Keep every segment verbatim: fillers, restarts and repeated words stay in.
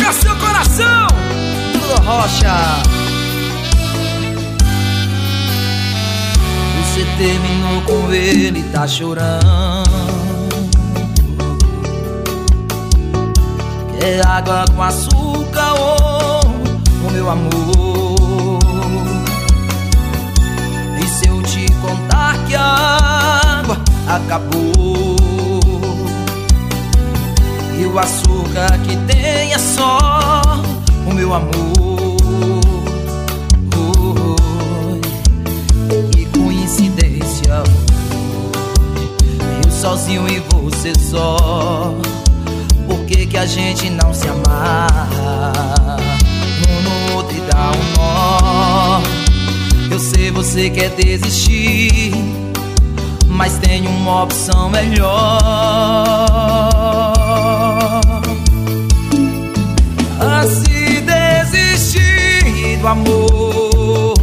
Cadê seu coração? Duda Rocha. Você terminou com ele, tá chorando. Quer água com açúcar ou oh, meu amor? E se eu te contar que a água acabou e o açúcar que tem é só o meu amor? Oh, que coincidência, eu sozinho e você só. Por que que a gente não se amarra? Um no outro e dá um nó. Eu sei você quer desistir, mas tem uma opção melhor. A se desistir do amor,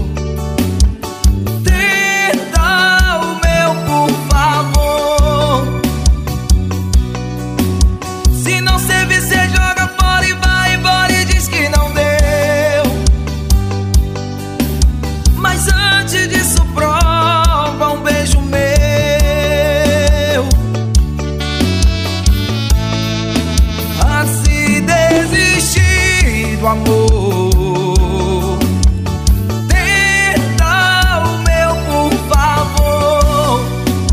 tenta o meu, por favor. Se não servir, cê joga fora e vai embora e diz que não deu. Mas antes disso, prova um beijo meu. A se desistir do amor, tenta o meu, por favor.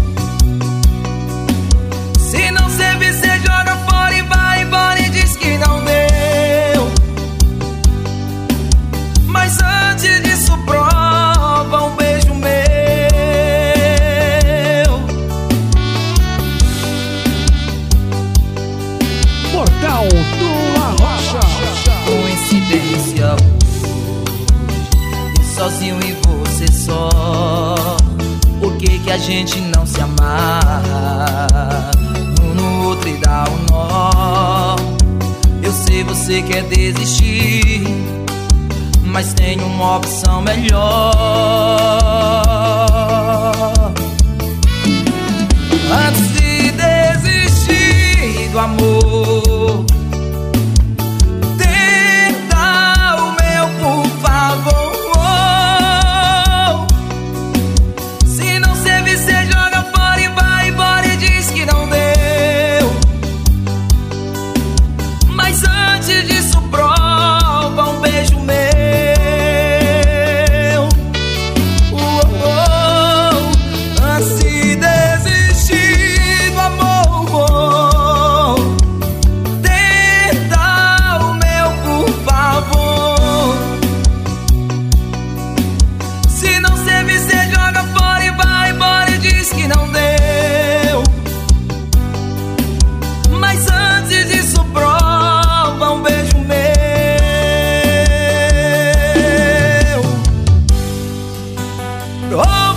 Se não servir, cê joga fora e vai embora e diz que não deu. Mas antes disso, prova um beijo meu. Portal Duda Rocha. Coincidência, eu sozinho e você só. Por que que a gente não se amarra? Um no outro e dá um nó. Eu sei você quer desistir, mas tem uma opção melhor. Antes de desistir do amor, tenta o meu, por favor. Se não servir, cê joga fora e vai embora e diz que não deu. Mas antes disso, prova um beijo meu. Oh, oh, oh. Antes de desistir do amor, tenta o meu, por favor. Se não servir, cê joga fora e vai embora e diz que não deu. Mas antes disso, prova um beijo meu. Oh!